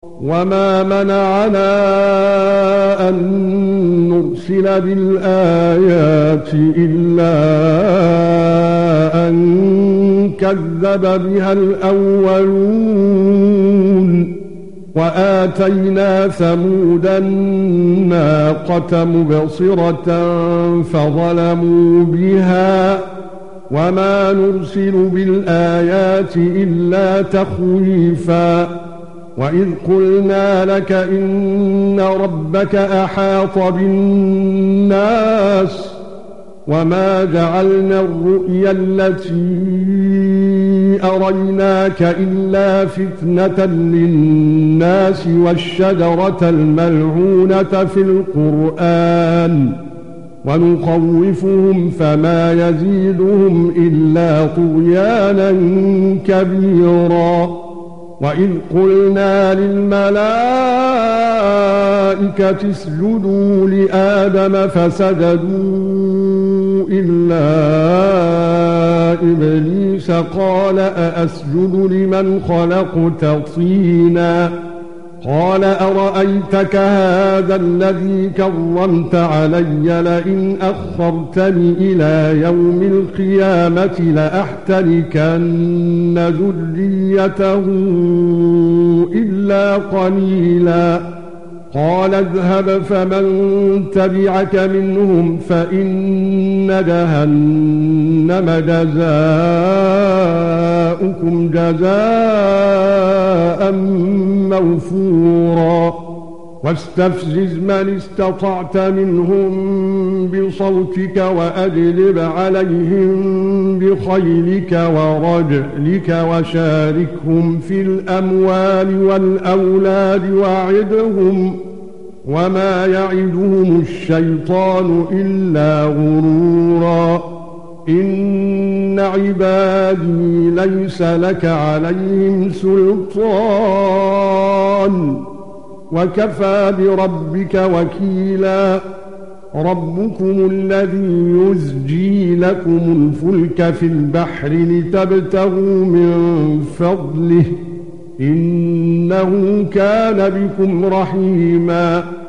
وما منعنا أن نرسل بالآيات إلا أن كذب بها الأولون وآتينا ثمود الناقة مبصرة فظلموا بها وما نرسل بالآيات إلا تخويفا وَإِذْ قُلْنَا لَكَ إِنَّ رَبَّكَ أَحَاطَ بِالنَّاسِ وَمَا جَعَلْنَا الرُّؤْيَا الَّتِي أَرَيْنَاكَ إِلَّا فِتْنَةً لِلنَّاسِ وَالشَّجَرَةَ الْمَلْعُونَةَ فِي الْقُرْآنِ وَنُخَوِّفُهُمْ فَمَا يَزِيدُهُمْ إِلَّا طُغْيَانًا كَبِيرًا وَإِذْ قُلْنَا لِلْمَلَائِكَةِ اسْجُدُوا لِآدَمَ فَسَجَدُوا إِلَّا إِبْلِيسَ قَالَ أَأَسْجُدُ لِمَنْ خَلَقْتَ طِينًا قَالَ أَرَأَيْتَكَ هَذَا الَّذِي كَرَّمْتَ عَلَيَّ لَئِنْ أَخَّرْتَنِ إِلَى يَوْمِ الْقِيَامَةِ لَأَحْتَنِكَنَّ ذُرِّيَّتَهُ إِلَّا قَلِيلًا قَالَ اذْهَبْ فَمَن تَبِعَكَ مِنْهُمْ فَإِنَّ جَهَنَّمَ جَزَاؤُكُمْ جَزَاءً مَّوْفُورًا وَاسْتَفْزِزْ مَنِ اسْتَطَعْتَ مِنْهُمْ بِصَوْتِكَ وَأَجْلِبْ عَلَيْهِمْ بِخَيْلِكَ وَرَجِلِكَ وَشَارِكْهُمْ فِي الْأَمْوَالِ وَالْأَوْلَادِ وَعِدْهُمْ وَمَا يَعِدُهُمُ الشَّيْطَانُ إِلَّا غُرُورًا إِنَّ عِبَادِي لَيْسَ لَكَ عَلَيْهِمْ سُلْطَانٌ وَكَفَى بِرَبِّكَ وَكِيلًا رَبُّكُمُ الَّذِي يُزْجِي لَكُمُ الْفُلْكَ فِي الْبَحْرِ لِتَبْتَغُوا مِنْ فَضْلِهِ إِنَّهُ كَانَ بِكُمْ رَحِيمًا